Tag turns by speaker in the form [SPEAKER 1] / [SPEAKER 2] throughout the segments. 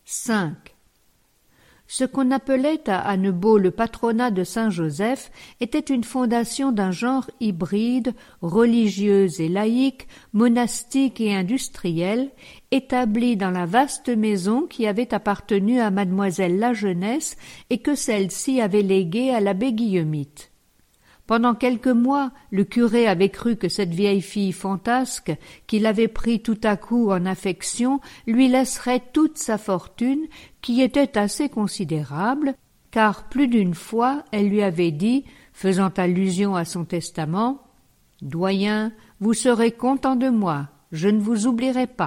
[SPEAKER 1] 5. Ce qu'on appelait à Annebault le patronat de Saint-Joseph était une fondation d'un genre hybride, religieuse et laïque, monastique et industrielle, établie dans la vaste maison qui avait appartenu à mademoiselle Lajeunesse et que celle-ci avait léguée à l'abbé Guillemite. Pendant quelques mois, le curé avait cru que cette vieille fille fantasque, qu'il avait pris tout à coup en affection, lui laisserait toute sa fortune, qui était assez considérable, car plus d'une fois elle lui avait dit, faisant allusion à son testament, « Doyen, vous serez content de moi, je ne vous oublierai pas. »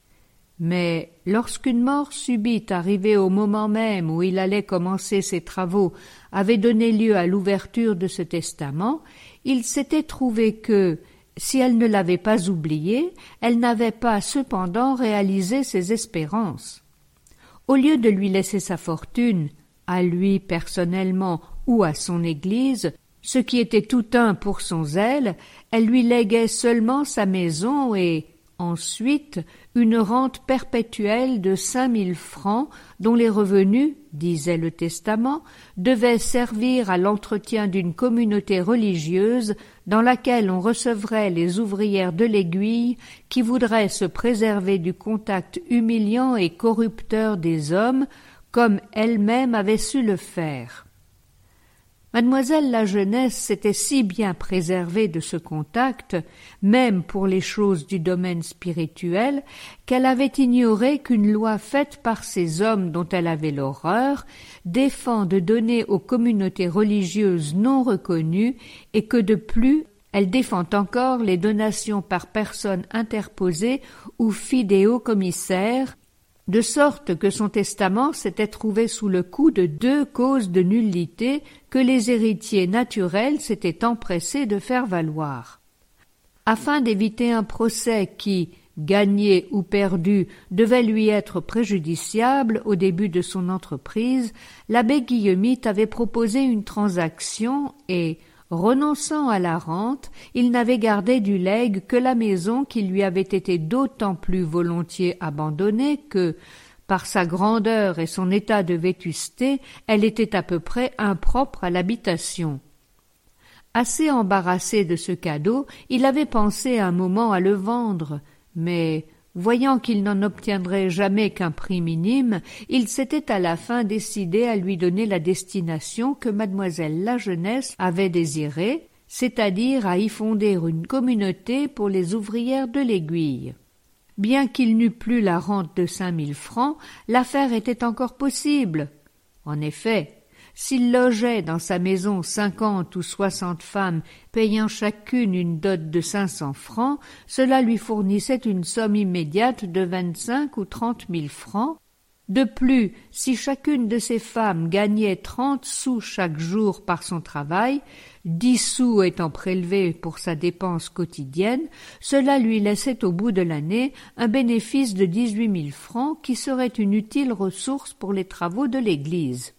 [SPEAKER 1] Mais lorsqu'une mort subite arrivée au moment même où il allait commencer ses travaux avait donné lieu à l'ouverture de ce testament, il s'était trouvé que, si elle ne l'avait pas oublié, elle n'avait pas cependant réalisé ses espérances. Au lieu de lui laisser sa fortune, à lui personnellement ou à son Église, ce qui était tout un pour son zèle, elle lui léguait seulement sa maison et, ensuite, une rente perpétuelle de 5000 francs dont les revenus, disait le testament, devaient servir à l'entretien d'une communauté religieuse dans laquelle on recevrait les ouvrières de l'Aiguille qui voudraient se préserver du contact humiliant et corrupteur des hommes comme elle-même avait su le faire. Mademoiselle Lajeunesse s'était si bien préservée de ce contact, même pour les choses du domaine spirituel, qu'elle avait ignoré qu'une loi faite par ces hommes dont elle avait l'horreur défend de donner aux communautés religieuses non reconnues et que de plus elle défend encore les donations par personne interposée ou fidéo-commissaire, de sorte que son testament s'était trouvé sous le coup de 2 causes de nullité que les héritiers naturels s'étaient empressés de faire valoir. Afin d'éviter un procès qui, gagné ou perdu, devait lui être préjudiciable au début de son entreprise, l'abbé Guillemite avait proposé une transaction et, renonçant à la rente, il n'avait gardé du legs que la maison qui lui avait été d'autant plus volontiers abandonnée que, par sa grandeur et son état de vétusté, elle était à peu près impropre à l'habitation. Assez embarrassé de ce cadeau, il avait pensé un moment à le vendre, mais, voyant qu'il n'en obtiendrait jamais qu'un prix minime, il s'était à la fin décidé à lui donner la destination que mademoiselle Lajeunesse avait désirée, c'est-à-dire à y fonder une communauté pour les ouvrières de l'Aiguille. Bien qu'il n'eût plus la rente de 5000 francs, l'affaire était encore possible. En effet, s'il logeait dans sa maison 50 ou 60 femmes payant chacune une dot de 500 francs, cela lui fournissait une somme immédiate de 25 ou 30 000 francs. De plus, si chacune de ces femmes gagnait 30 sous chaque jour par son travail, 10 sous étant prélevés pour sa dépense quotidienne, cela lui laissait au bout de l'année un bénéfice de 18 000 francs qui serait une utile ressource pour les travaux de l'Église.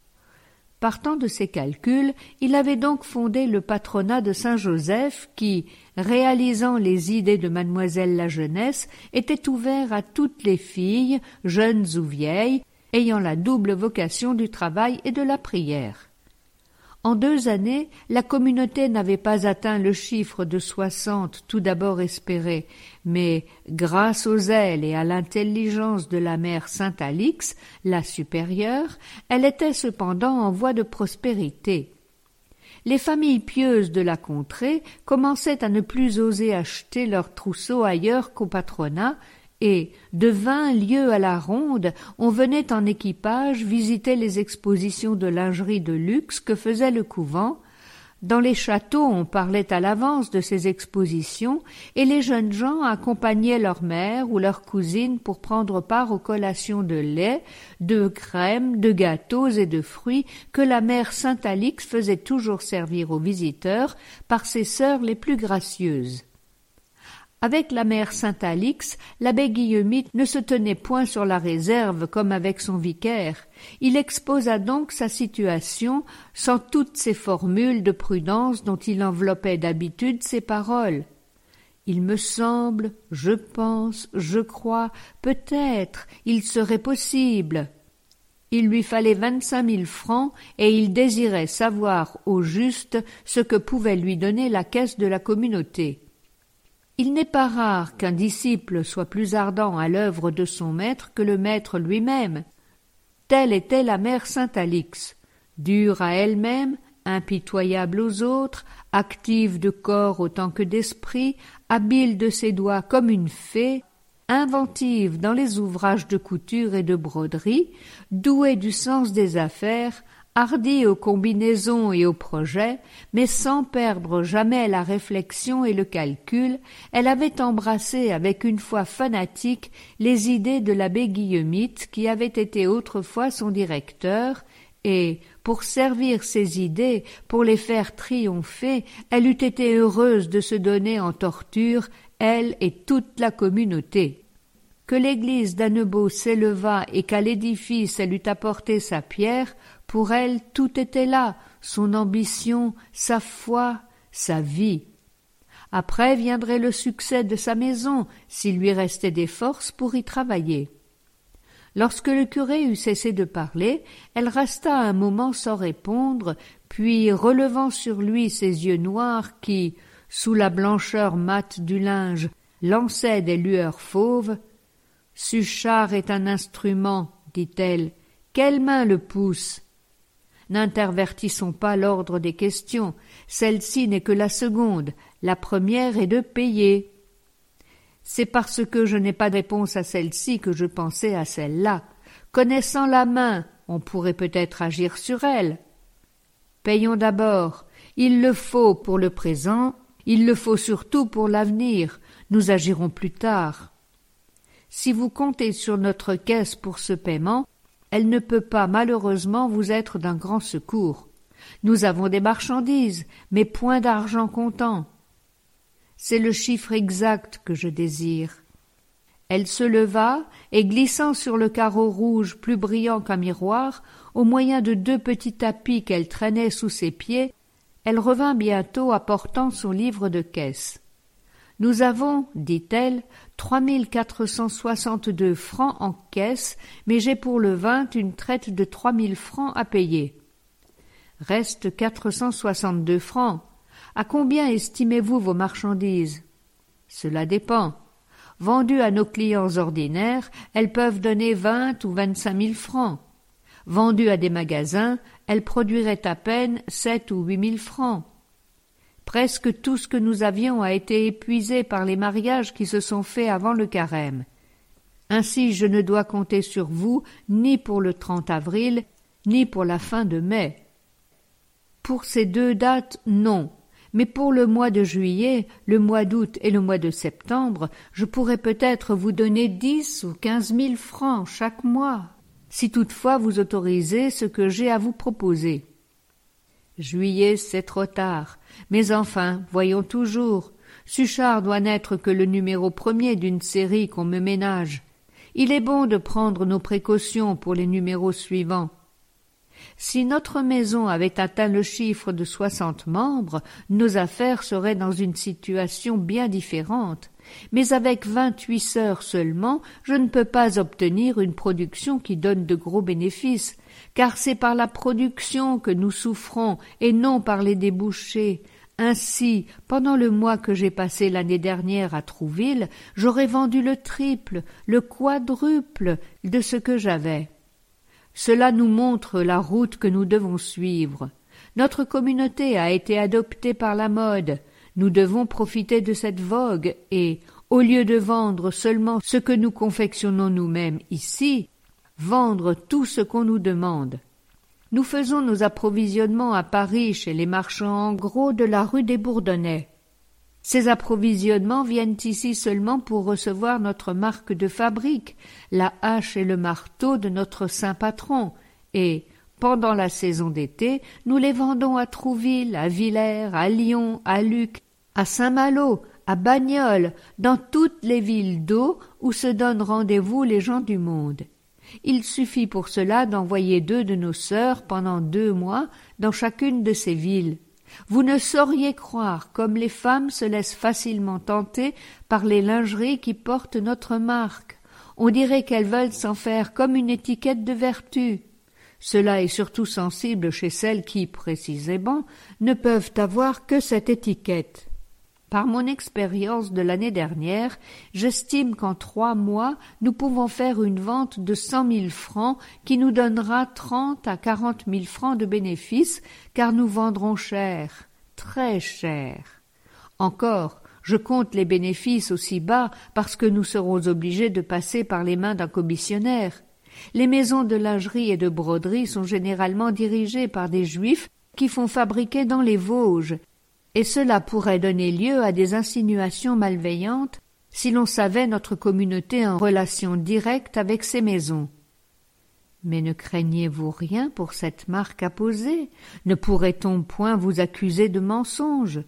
[SPEAKER 1] Partant de ces calculs, il avait donc fondé le patronat de Saint-Joseph qui, réalisant les idées de mademoiselle Lajeunesse, était ouvert à toutes les filles, jeunes ou vieilles, ayant la double vocation du travail et de la prière. En 2 années, la communauté n'avait pas atteint le chiffre de 60 tout d'abord espéré, mais grâce au zèle et à l'intelligence de la mère Saint-Alix, la supérieure, elle était cependant en voie de prospérité. Les familles pieuses de la contrée commençaient à ne plus oser acheter leurs trousseaux ailleurs qu'au patronat, et, de 20 lieues à la ronde, on venait en équipage visiter les expositions de lingerie de luxe que faisait le couvent. Dans les châteaux, on parlait à l'avance de ces expositions, et les jeunes gens accompagnaient leur mère ou leur cousine pour prendre part aux collations de lait, de crème, de gâteaux et de fruits que la mère Saint-Alix faisait toujours servir aux visiteurs par ses sœurs les plus gracieuses. Avec la mère Saint-Alix, l'abbé Guillemite ne se tenait point sur la réserve comme avec son vicaire. Il exposa donc sa situation sans toutes ces formules de prudence dont il enveloppait d'habitude ses paroles. Il me semble, je pense, je crois, peut-être, il serait possible. Il lui fallait 25 000 francs et il désirait savoir au juste ce que pouvait lui donner la caisse de la communauté. Il n'est pas rare qu'un disciple soit plus ardent à l'œuvre de son maître que le maître lui-même. Telle était la mère Saint-Alix, dure à elle-même, impitoyable aux autres, active de corps autant que d'esprit, habile de ses doigts comme une fée, inventive dans les ouvrages de couture et de broderie, douée du sens des affaires, hardie aux combinaisons et aux projets, mais sans perdre jamais la réflexion et le calcul, elle avait embrassé avec une foi fanatique les idées de l'abbé Guillemite qui avait été autrefois son directeur, et, pour servir ses idées, pour les faire triompher, elle eût été heureuse de se donner en torture, elle et toute la communauté. Que l'église d'Annebault s'élevât et qu'à l'édifice elle eût apporté sa pierre, pour elle tout était là, son ambition, sa foi, sa vie. Après viendrait le succès de sa maison, s'il lui restait des forces pour y travailler. Lorsque le curé eut cessé de parler, elle resta un moment sans répondre, puis relevant sur lui ses yeux noirs qui, sous la blancheur mate du linge, lançaient des lueurs fauves, « Suchard est un instrument, dit-elle, quelle main le pousse ?» N'intervertissons pas l'ordre des questions, celle-ci n'est que la seconde, la première est de payer. C'est parce que je n'ai pas de réponse à celle-ci que je pensais à celle-là. Connaissant la main, on pourrait peut-être agir sur elle. Payons d'abord. Il le faut pour le présent, il le faut surtout pour l'avenir. Nous agirons plus tard. Si vous comptez sur notre caisse pour ce paiement, elle ne peut pas malheureusement vous être d'un grand secours. Nous avons des marchandises, mais point d'argent comptant. C'est le chiffre exact que je désire. Elle se leva et, glissant sur le carreau rouge plus brillant qu'un miroir, au moyen de 2 petits tapis qu'elle traînait sous ses pieds, elle revint bientôt apportant son livre de caisse. « Nous avons, dit-elle, 3 462 francs en caisse, mais j'ai pour le 20 une traite de 3 000 francs à payer. Reste 462 francs. À combien estimez-vous vos marchandises ? Cela dépend. Vendues à nos clients ordinaires, elles peuvent donner 20 ou 25 000 francs. Vendues à des magasins, elles produiraient à peine 7 ou 8 000 francs. Presque tout ce que nous avions a été épuisé par les mariages qui se sont faits avant le carême. Ainsi je ne dois compter sur vous ni pour le 30 avril, ni pour la fin de mai. Pour ces 2 dates, non. Mais pour le mois de juillet, le mois d'août et le mois de septembre, je pourrais peut-être vous donner 10 ou 15 000 francs chaque mois, si toutefois vous autorisez ce que j'ai à vous proposer. Juillet, c'est trop tard, mais enfin, voyons toujours. Suchard doit n'être que le numéro 1er d'une série qu'on me ménage. Il est bon de prendre nos précautions pour les numéros suivants. Si notre maison avait atteint le chiffre de 60 membres, nos affaires seraient dans une situation bien différente. Mais avec 28 sœurs seulement, je ne peux pas obtenir une production qui donne de gros bénéfices, car c'est par la production que nous souffrons et non par les débouchés. Ainsi, pendant le mois que j'ai passé l'année dernière à Trouville, j'aurais vendu le triple, le quadruple de ce que j'avais. Cela nous montre la route que nous devons suivre. Notre communauté a été adoptée par la mode. Nous devons profiter de cette vogue et, au lieu de vendre seulement ce que nous confectionnons nous-mêmes ici, vendre tout ce qu'on nous demande. Nous faisons nos approvisionnements à Paris chez les marchands en gros de la rue des Bourdonnais. Ces approvisionnements viennent ici seulement pour recevoir notre marque de fabrique, la hache et le marteau de notre saint patron, et, pendant la saison d'été, nous les vendons à Trouville, à Villers, à Lyon, à Lucques, à Saint-Malo, à Bagnoles, dans toutes les villes d'eau où se donnent rendez-vous les gens du monde. Il suffit pour cela d'envoyer 2 de nos sœurs pendant 2 mois dans chacune de ces villes. Vous ne sauriez croire comme les femmes se laissent facilement tenter par les lingeries qui portent notre marque. On dirait qu'elles veulent s'en faire comme une étiquette de vertu. Cela est surtout sensible chez celles qui, précisément, ne peuvent avoir que cette étiquette. Par mon expérience de l'année dernière, j'estime qu'en 3 mois, nous pouvons faire une vente de 100 000 francs qui nous donnera 30 à 40 000 francs de bénéfices, car nous vendrons cher, très cher. Encore, je compte les bénéfices aussi bas parce que nous serons obligés de passer par les mains d'un commissionnaire. Les maisons de lingerie et de broderie sont généralement dirigées par des Juifs qui font fabriquer dans les Vosges, et cela pourrait donner lieu à des insinuations malveillantes si l'on savait notre communauté en relation directe avec ces maisons. Mais ne craignez-vous rien pour cette marque apposée? Ne pourrait-on point vous accuser de mensonge?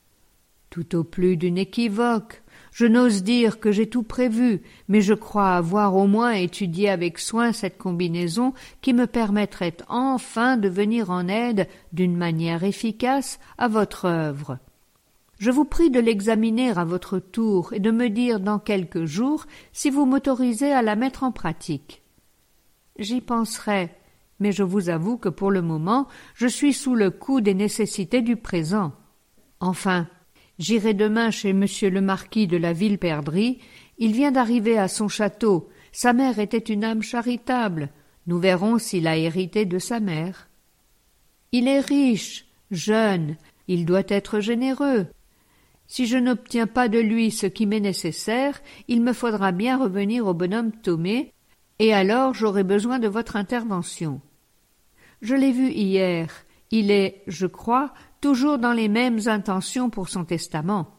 [SPEAKER 1] Tout au plus d'une équivoque. Je n'ose dire que j'ai tout prévu, mais je crois avoir au moins étudié avec soin cette combinaison qui me permettrait enfin de venir en aide d'une manière efficace à votre œuvre. Je vous prie de l'examiner à votre tour et de me dire dans quelques jours si vous m'autorisez à la mettre en pratique. J'y penserai, mais je vous avoue que pour le moment, je suis sous le coup des nécessités du présent. Enfin, j'irai demain chez monsieur le marquis de la Villeperdrix. Il vient d'arriver à son château. Sa mère était une âme charitable. Nous verrons s'il a hérité de sa mère. Il est riche, jeune, il doit être généreux. Si je n'obtiens pas de lui ce qui m'est nécessaire, il me faudra bien revenir au bonhomme Thomé, et alors j'aurai besoin de votre intervention. Je l'ai vu hier. Il est, je crois, toujours dans les mêmes intentions pour son testament.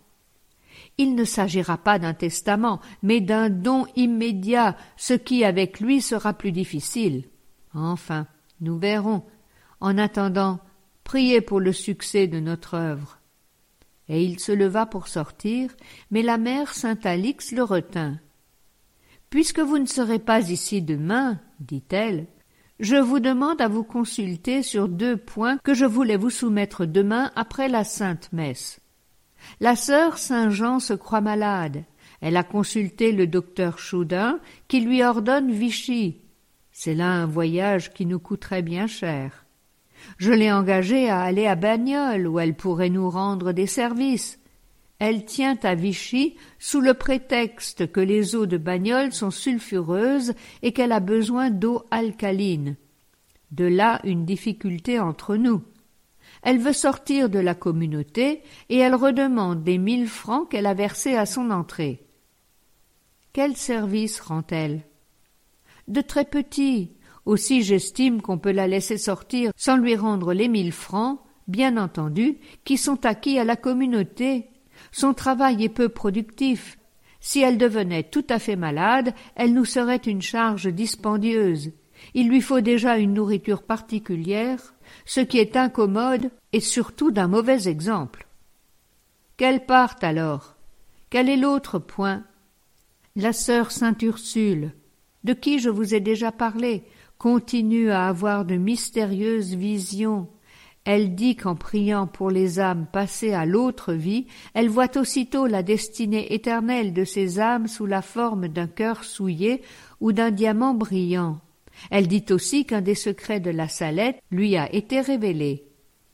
[SPEAKER 1] Il ne s'agira pas d'un testament, mais d'un don immédiat, ce qui, avec lui, sera plus difficile. Enfin, nous verrons. En attendant, priez pour le succès de notre œuvre. Et il se leva pour sortir, mais la mère Saint-Alix le retint. « Puisque vous ne serez pas ici demain, dit-elle, je vous demande à vous consulter sur 2 points que je voulais vous soumettre demain après la Sainte Messe. La sœur Saint-Jean se croit malade. Elle a consulté le docteur Choudin qui lui ordonne Vichy. C'est là un voyage qui nous coûterait bien cher. Je l'ai engagée à aller à Bagnoles où elle pourrait nous rendre des services. Elle tient à Vichy sous le prétexte que les eaux de Bagnoles sont sulfureuses et qu'elle a besoin d'eau alcaline. De là une difficulté entre nous. Elle veut sortir de la communauté et elle redemande les 1000 francs qu'elle a versés à son entrée. Quel service rend-elle? De très petits. Aussi j'estime qu'on peut la laisser sortir sans lui rendre les 1000 francs, bien entendu, qui sont acquis à la communauté. Son travail est peu productif. Si elle devenait tout à fait malade, elle nous serait une charge dispendieuse. Il lui faut déjà une nourriture particulière, ce qui est incommode et surtout d'un mauvais exemple. Qu'elle parte alors. Quel est l'autre point? La sœur Sainte Ursule, de qui je vous ai déjà parlé, continue à avoir de mystérieuses visions. Elle dit qu'en priant pour les âmes passées à l'autre vie, elle voit aussitôt la destinée éternelle de ces âmes sous la forme d'un cœur souillé ou d'un diamant brillant. Elle dit aussi qu'un des secrets de la Salette lui a été révélé.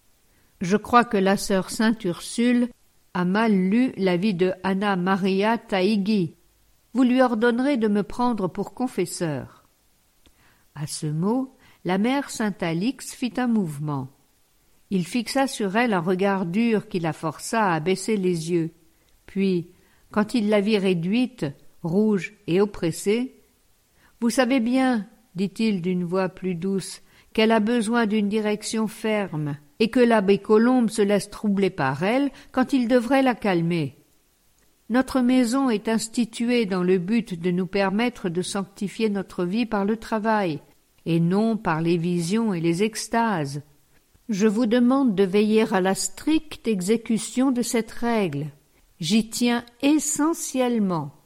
[SPEAKER 1] Je crois que la sœur Sainte Ursule a mal lu la vie de Anna Maria Taigi. Vous lui ordonnerez de me prendre pour confesseur. À ce mot, la mère Saint-Alix fit un mouvement. Il fixa sur elle un regard dur qui la força à baisser les yeux. Puis, quand il la vit réduite, rouge et oppressée, « Vous savez bien, dit-il d'une voix plus douce, qu'elle a besoin d'une direction ferme, et que l'abbé Colombe se laisse troubler par elle quand il devrait la calmer. Notre maison est instituée dans le but de nous permettre de sanctifier notre vie par le travail, et non par les visions et les extases. Je vous demande de veiller à la stricte exécution de cette règle. J'y tiens essentiellement.